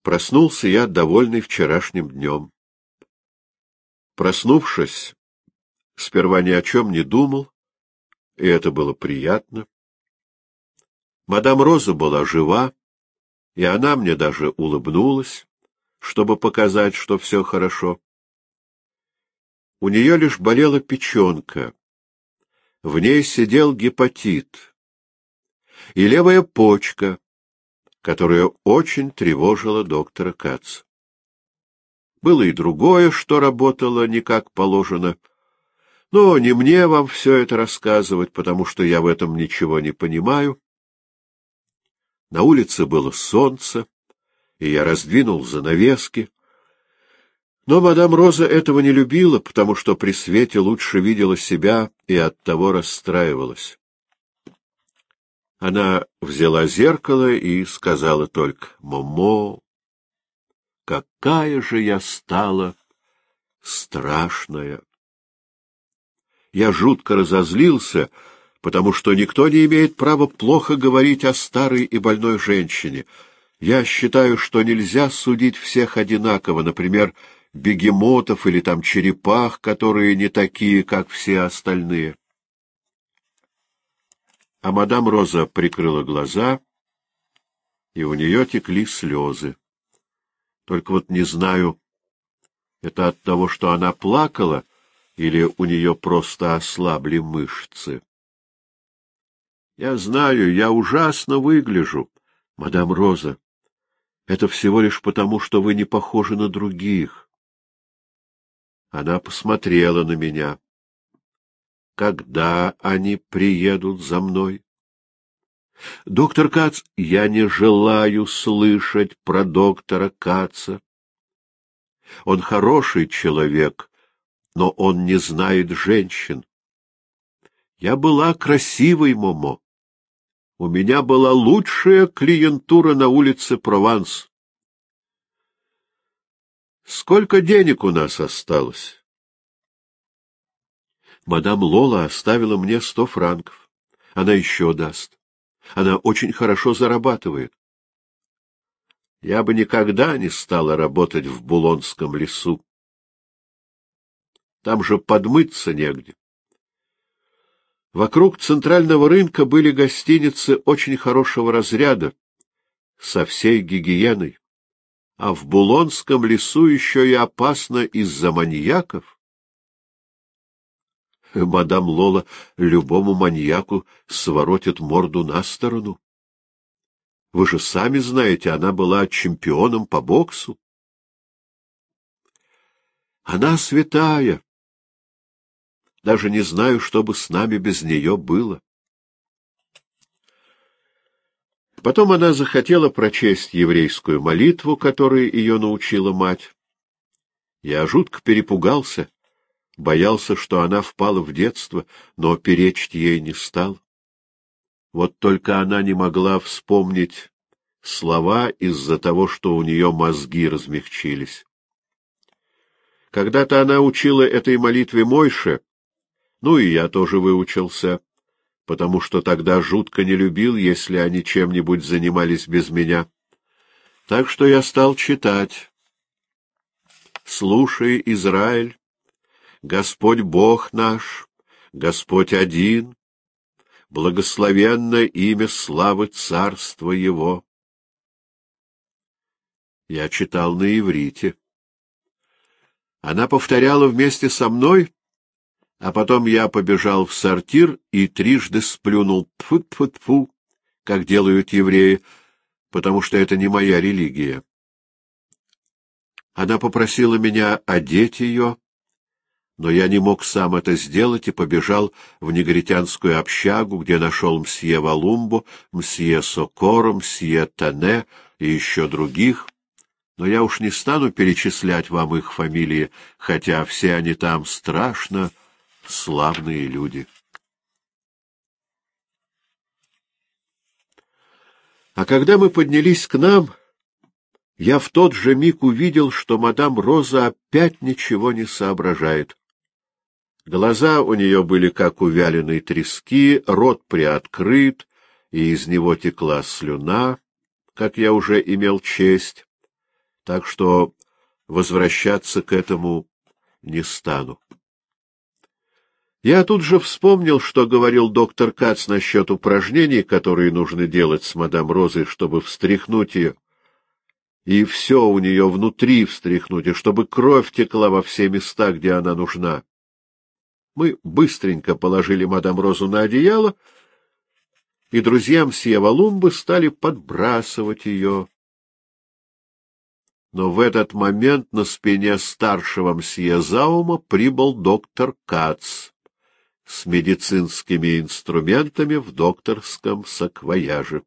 Проснулся я, довольный вчерашним днем. Проснувшись, сперва ни о чем не думал, и это было приятно. Мадам Роза была жива, и она мне даже улыбнулась, чтобы показать, что все хорошо. У нее лишь болела печенка, в ней сидел гепатит, и левая почка, которая очень тревожила доктора Каца. Было и другое, что работало не как положено, но не мне вам все это рассказывать, потому что я в этом ничего не понимаю. На улице было солнце, и я раздвинул занавески. Но мадам Роза этого не любила, потому что при свете лучше видела себя и оттого расстраивалась. Она взяла зеркало и сказала только: «Момо, какая же я стала страшная!» Я жутко разозлился, потому что никто не имеет права плохо говорить о старой и больной женщине. Я считаю, что нельзя судить всех одинаково, например, бегемотов или там черепах, которые не такие, как все остальные. А мадам Роза прикрыла глаза, и у нее текли слезы. Только вот не знаю, это от того, что она плакала, или у нее просто ослабли мышцы. Я знаю, я ужасно выгляжу, мадам Роза. Это всего лишь потому, что вы не похожи на других. Она посмотрела на меня. Когда они приедут за мной? Доктор Кац, я не желаю слышать про доктора Каца. Он хороший человек, но он не знает женщин. Я была красивой, Момо. У меня была лучшая клиентура на улице Прованс. Сколько денег у нас осталось? Мадам Лола оставила мне 100 франков. Она еще даст. Она очень хорошо зарабатывает. Я бы никогда не стала работать в Булонском лесу. Там же подмыться негде. Вокруг центрального рынка были гостиницы очень хорошего разряда, со всей гигиеной. А в Булонском лесу еще и опасно из-за маньяков. Мадам Лола любому маньяку своротит морду на сторону. Вы же сами знаете, она была чемпионом по боксу. Она святая. Даже не знаю, что бы с нами без нее было. Потом она захотела прочесть еврейскую молитву, которой ее научила мать. Я жутко перепугался, боялся, что она впала в детство, но перечить ей не стал. Вот только она не могла вспомнить слова из-за того, что у нее мозги размягчились. Когда-то она учила этой молитве Мойше, ну и я тоже выучился, потому что тогда жутко не любил, если они чем-нибудь занимались без меня. Так что я стал читать. «Слушай, Израиль, Господь Бог наш, Господь один, благословенно имя славы царства Его». Я читал на иврите. Она повторяла вместе со мной, а потом я побежал в сортир и трижды сплюнул тьфу-тьфу-тьфу, как делают евреи, потому что это не моя религия. Она попросила меня одеть ее, но я не мог сам это сделать и побежал в негритянскую общагу, где нашел мсье Валумбо, мсье Сокоро, мсье Тане и еще других. Но я уж не стану перечислять вам их фамилии, хотя все они там страшно славные люди. А когда мы поднялись к нам, я в тот же миг увидел, что мадам Роза опять ничего не соображает. Глаза у нее были как у вяленой трески, рот приоткрыт, и из него текла слюна, как я уже имел честь. так что возвращаться к этому не стану. Я тут же вспомнил, что говорил доктор Кац насчет упражнений, которые нужно делать с мадам Розой, чтобы встряхнуть ее, и все у нее внутри встряхнуть, и чтобы кровь текла во все места, где она нужна. Мы быстренько положили мадам Розу на одеяло, и друзья мсье Валумбы стали подбрасывать ее. Но в этот момент на спине старшего мсье Заума прибыл доктор Кац с медицинскими инструментами в докторском саквояже.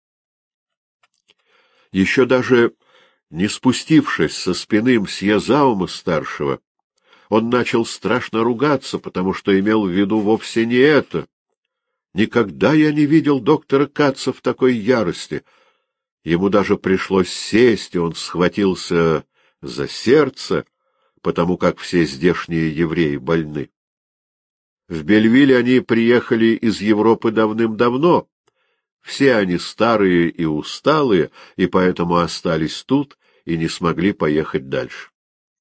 Еще даже не спустившись со спины мсье Заума-старшего, он начал страшно ругаться, потому что имел в виду вовсе не это. Никогда я не видел доктора Каца в такой ярости. Ему даже пришлось сесть, и он схватился за сердце, потому как все здешние евреи больны. В Бельвиль они приехали из Европы давным-давно. Все они старые и усталые, и поэтому остались тут и не смогли поехать дальше.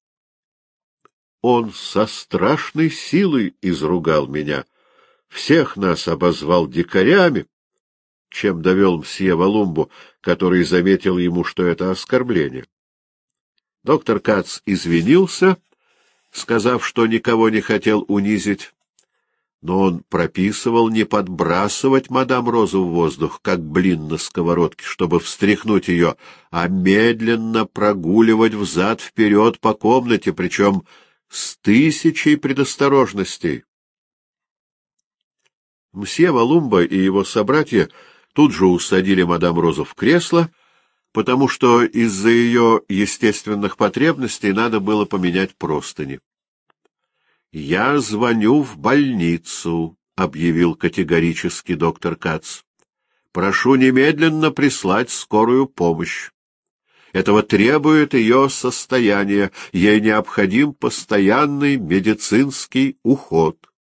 Он со страшной силой изругал меня, всех нас обозвал дикарями, чем довел мсье Валумбу, который заметил ему, что это оскорбление. Доктор Кац извинился, сказав, что никого не хотел унизить, но он прописывал не подбрасывать мадам Розу в воздух, как блин на сковородке, чтобы встряхнуть ее, а медленно прогуливать взад-вперед по комнате, причем с 1000 предосторожностей. Мсье Валумба и его собратья тут же усадили мадам Розу в кресло, потому что из-за ее естественных потребностей надо было поменять простыни. — Я звоню в больницу, — объявил категорически доктор Кац. — Прошу немедленно прислать скорую помощь. Этого требует ее состояние, ей необходим постоянный медицинский уход.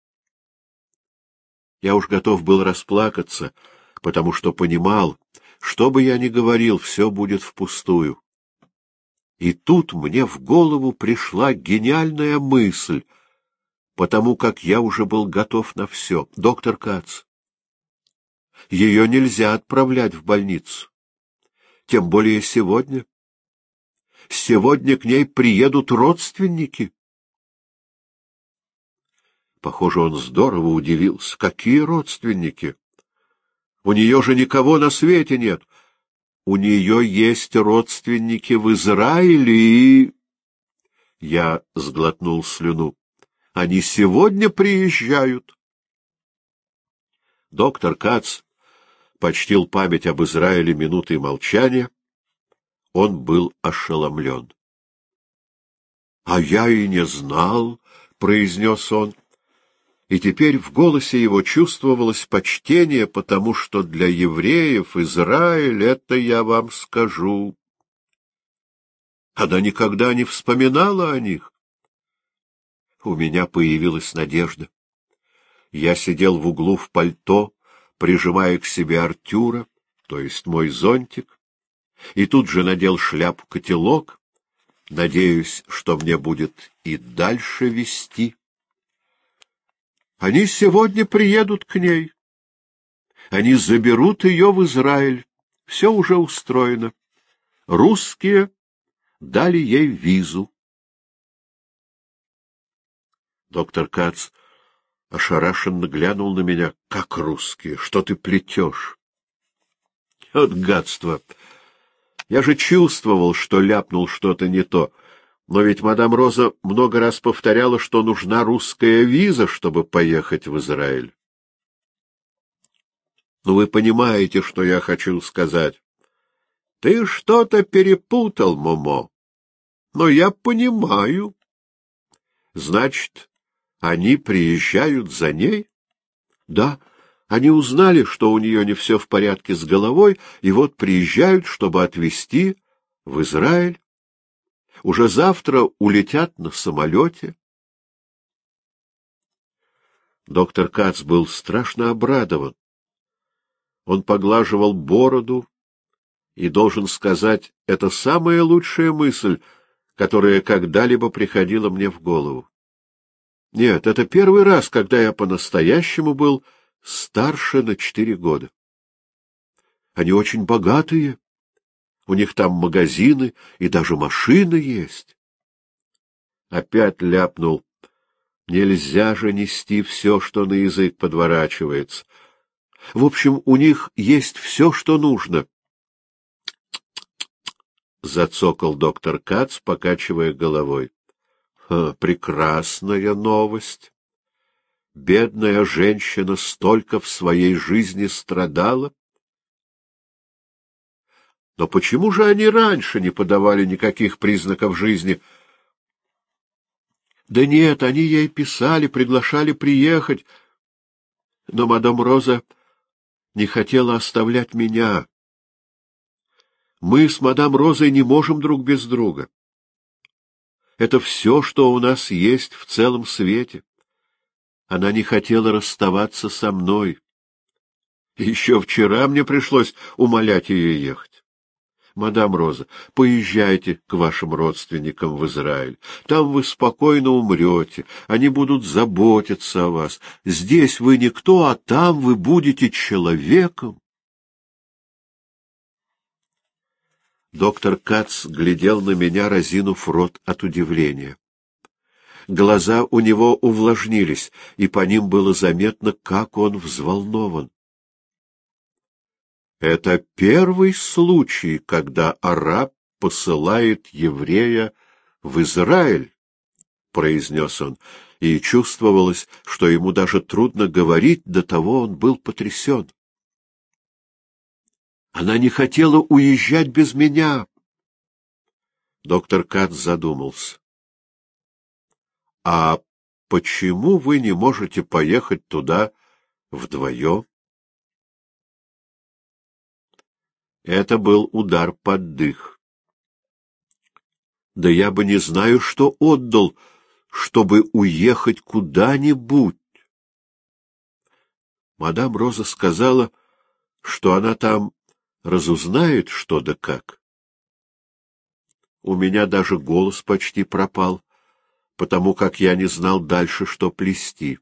Я уж готов был расплакаться, потому что понимал, что бы я ни говорил, все будет впустую. И тут мне в голову пришла гениальная мысль, потому как я уже был готов на все. Доктор Кац, ее нельзя отправлять в больницу, тем более сегодня. Сегодня к ней приедут родственники. Похоже, он здорово удивился. Какие родственники? У нее же никого на свете нет. У нее есть родственники в Израиле и... Я сглотнул слюну. Они сегодня приезжают. Доктор Кац почтил память об Израиле минутой молчания. Он был ошеломлен. — А я и не знал, — произнес он. И теперь в голосе его чувствовалось почтение, потому что для евреев Израиль — это я вам скажу. Она никогда не вспоминала о них. У меня появилась надежда. Я сидел в углу в пальто, прижимая к себе Артюра, то есть мой зонтик, и тут же надел шляпу-котелок, надеюсь, что мне будет и дальше вести. Они сегодня приедут к ней. Они заберут ее в Израиль. Все уже устроено. Русские дали ей визу. Доктор Кац ошарашенно глянул на меня. — Как русские? Что ты плетешь? — Вот гадство! Я же чувствовал, что ляпнул что-то не то. Но ведь мадам Роза много раз повторяла, что нужна русская виза, чтобы поехать в Израиль. Ну, вы понимаете, что я хочу сказать. Ты что-то перепутал, Момо. Но я понимаю. Значит, они приезжают за ней? Да, они узнали, что у нее не все в порядке с головой, и вот приезжают, чтобы отвезти в Израиль. Уже завтра улетят на самолете. Доктор Кац был страшно обрадован. Он поглаживал бороду И, должен сказать, это самая лучшая мысль, которая когда-либо приходила мне в голову. Нет, это первый раз, когда я по-настоящему был старше на 4 года. Они очень богатые, у них там магазины и даже машины есть. Опять ляпнул. Нельзя же нести все, что на язык подворачивается. В общем, у них есть все, что нужно. Зацокал доктор Кац, покачивая головой. Прекрасная новость. Бедная женщина столько в своей жизни страдала. Но почему же они раньше не подавали никаких признаков жизни? Да нет, они ей писали, приглашали приехать. Но мадам Роза не хотела оставлять меня. Мы с мадам Розой не можем друг без друга. Это все, что у нас есть в целом свете. Она не хотела расставаться со мной. И еще вчера мне пришлось умолять ее ехать. Мадам Роза, поезжайте к вашим родственникам в Израиль. Там вы спокойно умрете, они будут заботиться о вас. Здесь вы никто, а там вы будете человеком. Доктор Кац глядел на меня, разинув рот от удивления. Глаза у него увлажнились, и по ним было заметно, как он взволнован. Это первый случай, когда араб посылает еврея в Израиль, — произнес он, и чувствовалось, что ему даже трудно говорить, до того он был потрясен. Она не хотела уезжать без меня. Доктор Кац задумался. — А почему вы не можете поехать туда вдвоем? Это был удар под дых. Да я бы не знаю, что отдал, чтобы уехать куда-нибудь. Мадам Роза сказала, что она там разузнает что да как. У меня даже голос почти пропал, потому как я не знал дальше, что плести.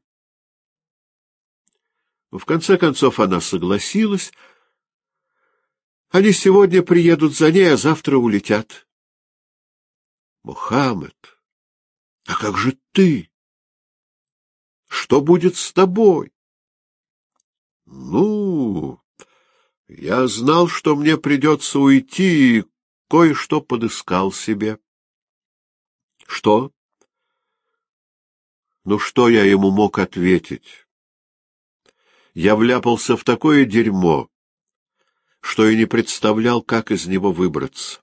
В конце концов она согласилась. Они сегодня приедут за ней, а завтра улетят. Мухаммед, а как же ты? Что будет с тобой? Ну, я знал, что мне придется уйти, и кое-что подыскал себе. Что? Ну, что я ему мог ответить? Я вляпался в такое дерьмо, что и не представлял, как из него выбраться.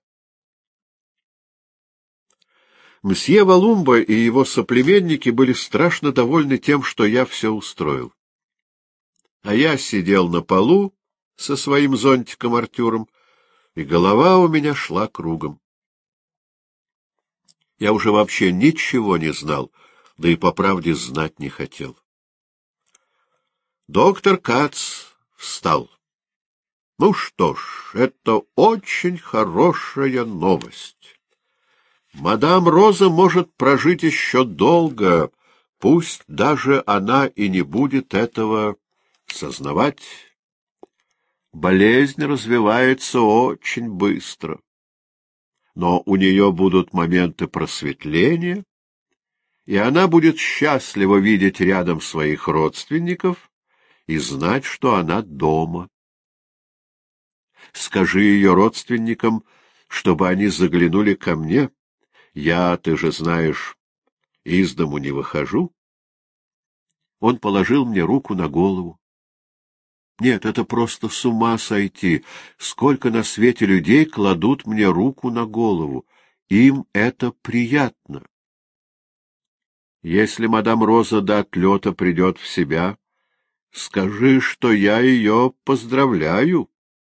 Мсье Валумба и его соплеменники были страшно довольны тем, что я все устроил. А я сидел на полу со своим зонтиком Артюром, и голова у меня шла кругом. Я уже вообще ничего не знал, да и по правде знать не хотел. Доктор Кац встал. Ну что ж, это очень хорошая новость. Мадам Роза может прожить еще долго, пусть даже она и не будет этого сознавать. Болезнь развивается очень быстро. Но у нее будут моменты просветления, и она будет счастлива видеть рядом своих родственников и знать, что она дома. Скажи ее родственникам, чтобы они заглянули ко мне. Я, ты же знаешь, из дому не выхожу. Он положил мне руку на голову. Нет, это просто с ума сойти. Сколько на свете людей кладут мне руку на голову. Им это приятно. Если мадам Роза до отлета придет в себя, скажи, что я ее поздравляю.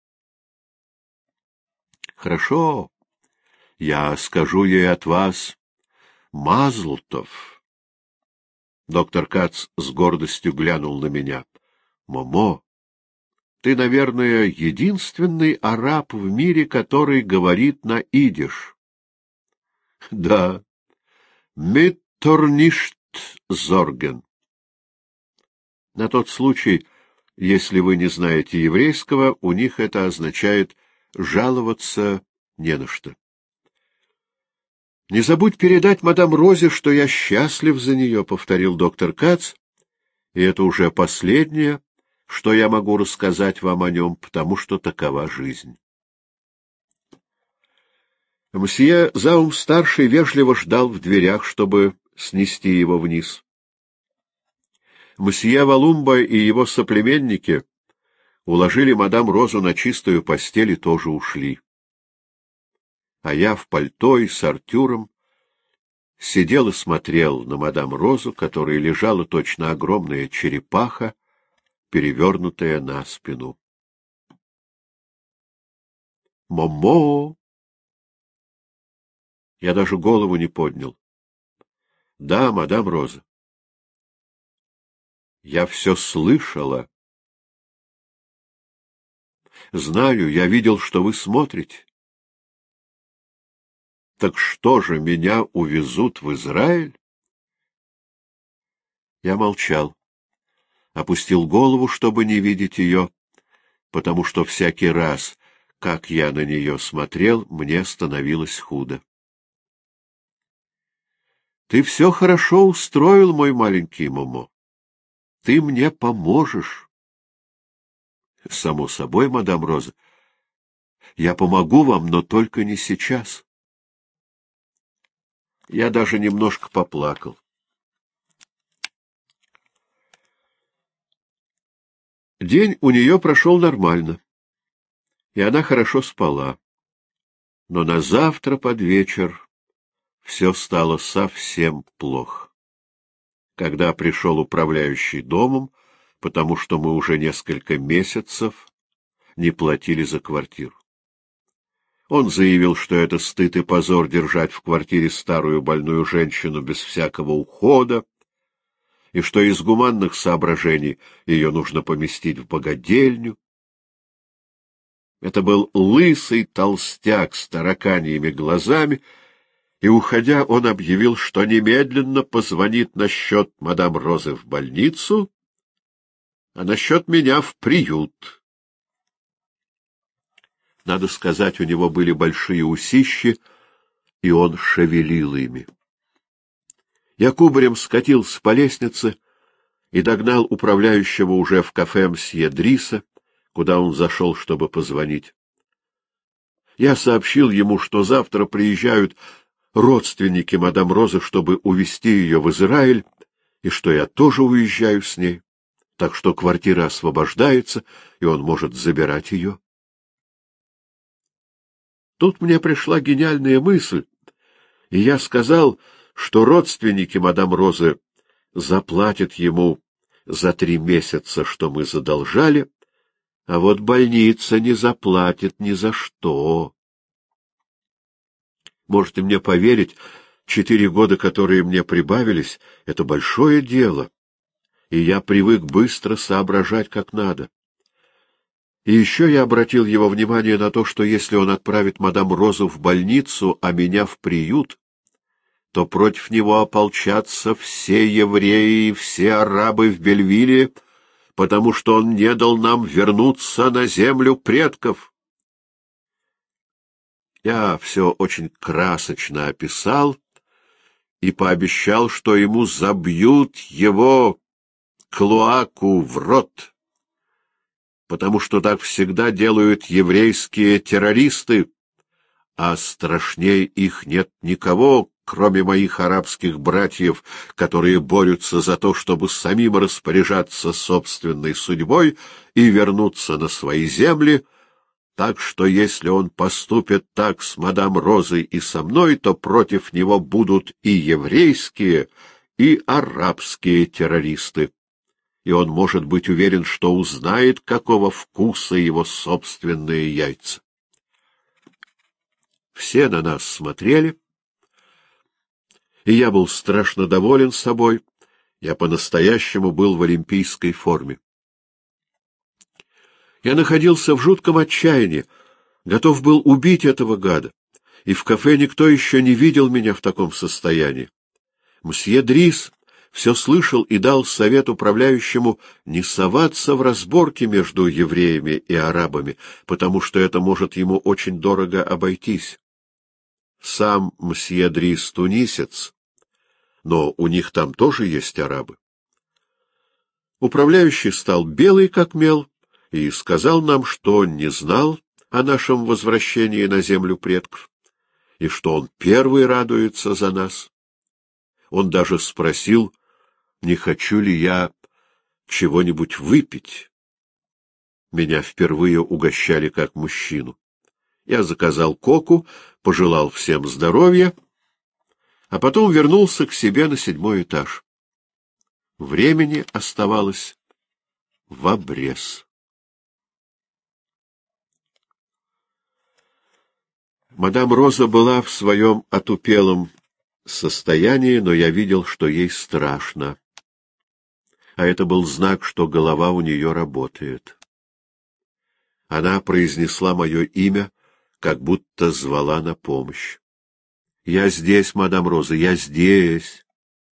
Хорошо. Я скажу ей от вас Мазл-тов. Доктор Кац с гордостью глянул на меня. Момо, Ты, наверное, единственный араб в мире, который говорит на идиш. — Да. Миттор ништ зорген. На тот случай, если вы не знаете еврейского, у них это означает «жаловаться не на что». — Не забудь передать мадам Розе, что я счастлив за нее, — повторил доктор Кац, — и это уже последнее, что я могу рассказать вам о нем, потому что такова жизнь. Мсье Заум-старший вежливо ждал в дверях, чтобы снести его вниз. Мсье Валумба и его соплеменники уложили мадам Розу на чистую постель и тоже ушли. А я в пальто и с Артюром сидел и смотрел на мадам Розу, которая лежала точно огромная черепаха, перевернутая на спину. «Момо!» Я даже голову не поднял. «Да, мадам Роза». «Я все слышала». «Знаю, я видел, что вы смотрите». «Так что же, меня увезут в Израиль?» Я молчал, опустил голову, чтобы не видеть ее, потому что всякий раз, как я на нее смотрел, мне становилось худо. — Ты все хорошо устроил, мой маленький Момо. Ты мне поможешь. — Само собой, мадам Роза. Я помогу вам, но только не сейчас. Я даже немножко поплакал. День у нее прошел нормально, и она хорошо спала. Но на завтра под вечер все стало совсем плохо. Когда пришел управляющий домом, потому что мы уже несколько месяцев не платили за квартиру. Он заявил, что это стыд и позор держать в квартире старую больную женщину без всякого ухода, и что из гуманных соображений ее нужно поместить в богадельню. Это был лысый толстяк с тараканьими глазами, и, уходя, он объявил, что немедленно позвонит насчет мадам Розы в больницу, а насчет меня в приют. Надо сказать, у него были большие усищи, и он шевелил ими. Я кубарем скатился по лестнице и догнал управляющего уже в кафе мсье Дриса, куда он зашел, чтобы позвонить. Я сообщил ему, что завтра приезжают родственники мадам Розы, чтобы увезти ее в Израиль, и что я тоже уезжаю с ней, так что квартира освобождается, и он может забирать ее. Тут мне пришла гениальная мысль, и я сказал, что родственники мадам Розы заплатят ему за 3 месяца, что мы задолжали, а вот больница не заплатит ни за что. Можете мне поверить, 4 года, которые мне прибавились, — это большое дело, и я привык быстро соображать как надо. И еще я обратил его внимание на то, что если он отправит мадам Розу в больницу, а меня в приют, то против него ополчатся все евреи и все арабы в Бельвилле, потому что он не дал нам вернуться на землю предков. Я все очень красочно описал и пообещал, что ему забьют его клоаку в рот, потому что так всегда делают еврейские террористы, а страшнее их нет никого, кроме моих арабских братьев, которые борются за то, чтобы самим распоряжаться собственной судьбой и вернуться на свои земли, так что если он поступит так с мадам Розой и со мной, то против него будут и еврейские, и арабские террористы. И он может быть уверен, что узнает, какого вкуса его собственные яйца. Все на нас смотрели, и я был страшно доволен собой. Я по-настоящему был в олимпийской форме. Я находился в жутком отчаянии, готов был убить этого гада, и в кафе никто еще не видел меня в таком состоянии. Мсье Дрис все слышал и дал совет управляющему не соваться в разборки между евреями и арабами, потому что это может ему очень дорого обойтись. Сам мсье Дрис тунисец, но у них там тоже есть арабы. Управляющий стал белый как мел и сказал нам, что не знал о нашем возвращении на землю предков, и что он первый радуется за нас. Он даже спросил, не хочу ли я чего-нибудь выпить. Меня впервые угощали как мужчину. Я заказал коку, пожелал всем здоровья, а потом вернулся к себе на 7-й этаж. Времени оставалось в обрез. Мадам Роза была в своем отупелом состоянии, но я видел, что ей страшно. А это был знак, что голова у нее работает. Она произнесла мое имя, как будто звала на помощь. — Я здесь, мадам Роза, я здесь.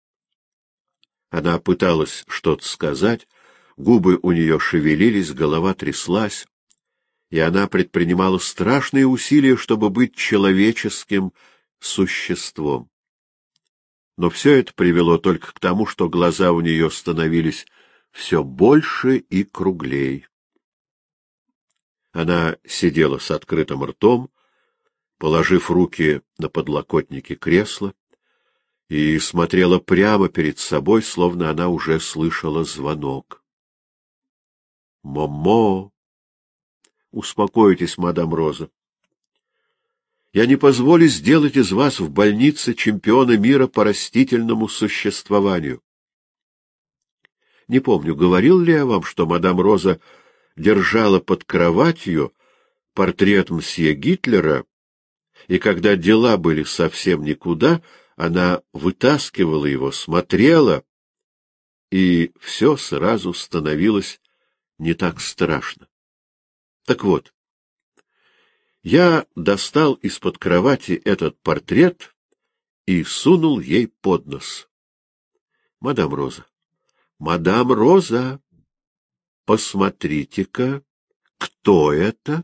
Она пыталась что-то сказать, губы у нее шевелились, голова тряслась, и она предпринимала страшные усилия, чтобы быть человеческим существом. Но все это привело только к тому, что глаза у нее становились все больше и круглей. Она сидела с открытым ртом, положив руки на подлокотники кресла, и смотрела прямо перед собой, словно она уже слышала звонок. — Момо! Успокойтесь, мадам Роза. Я не позволю сделать из вас в больнице чемпиона мира по растительному существованию. Не помню, говорил ли я вам, что мадам Роза держала под кроватью портрет мсье Гитлера, и когда дела были совсем никуда, она вытаскивала его, смотрела, и все сразу становилось не так страшно. Так вот, я достал из-под кровати этот портрет и сунул ей под нос. — Мадам Роза, мадам Роза, посмотрите-ка, кто это?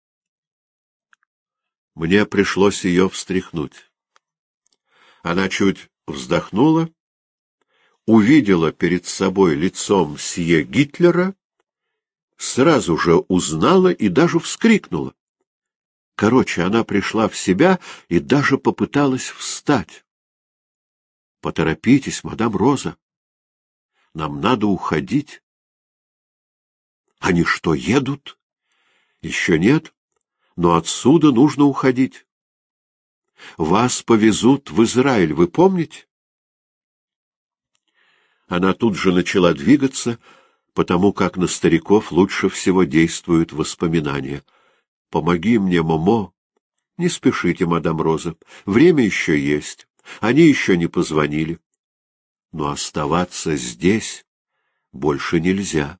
Мне пришлось ее встряхнуть. Она чуть вздохнула, увидела перед собой лицом мсье Гитлера, сразу же узнала и даже вскрикнула. Короче, она пришла в себя и даже попыталась встать. — Поторопитесь, мадам Роза. Нам надо уходить. — Они что, едут? — Еще нет, но отсюда нужно уходить. Вас повезут в Израиль, вы помните? Она тут же начала двигаться, потому как на стариков лучше всего действуют воспоминания. — Помоги мне, Момо. — Не спешите, мадам Роза. Время еще есть. Они еще не позвонили. Но оставаться здесь больше нельзя.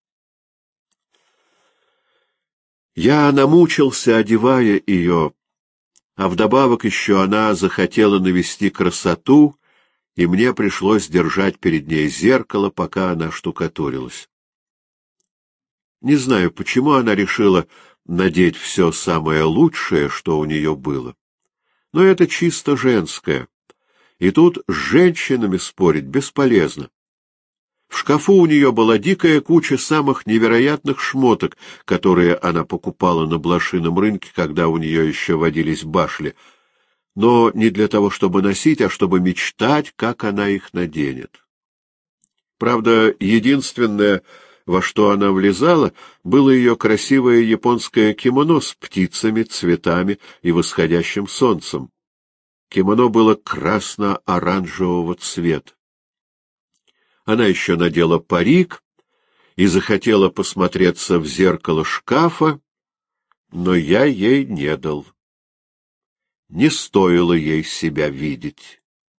Я намучился, одевая ее, а вдобавок еще она захотела навести красоту, и мне пришлось держать перед ней зеркало, пока она штукатурилась. Не знаю, почему она решила надеть все самое лучшее, что у нее было. Но это чисто женское, и тут с женщинами спорить бесполезно. В шкафу у нее была дикая куча самых невероятных шмоток, которые она покупала на блошином рынке, когда у нее еще водились башли, но не для того, чтобы носить, а чтобы мечтать, как она их наденет. Правда, единственное, во что она влезала, было ее красивое японское кимоно с птицами, цветами и восходящим солнцем. Кимоно было красно-оранжевого цвета. Она еще надела парик и захотела посмотреться в зеркало шкафа, но я ей не дал. Не стоило ей себя видеть.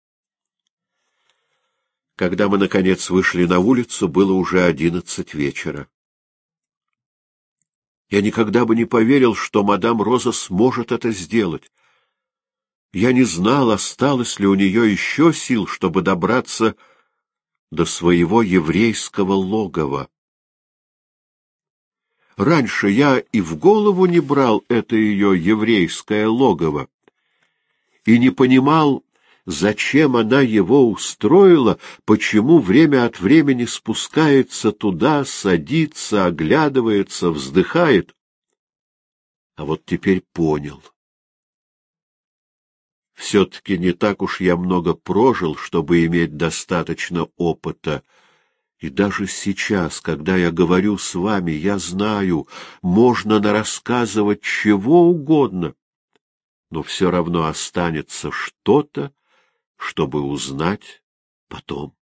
Когда мы, наконец, вышли на улицу, было уже 11 вечера. Я никогда бы не поверил, что мадам Роза сможет это сделать. Я не знал, осталось ли у нее еще сил, чтобы добраться до своего еврейского логова. Раньше я и в голову не брал это ее еврейское логово и не понимал, зачем она его устроила, почему время от времени спускается туда, садится, оглядывается, вздыхает. А вот теперь понял. Все-таки не так уж я много прожил, чтобы иметь достаточно опыта. И даже сейчас, когда я говорю с вами, я знаю, можно нарассказывать чего угодно, но все равно останется что-то, чтобы узнать потом.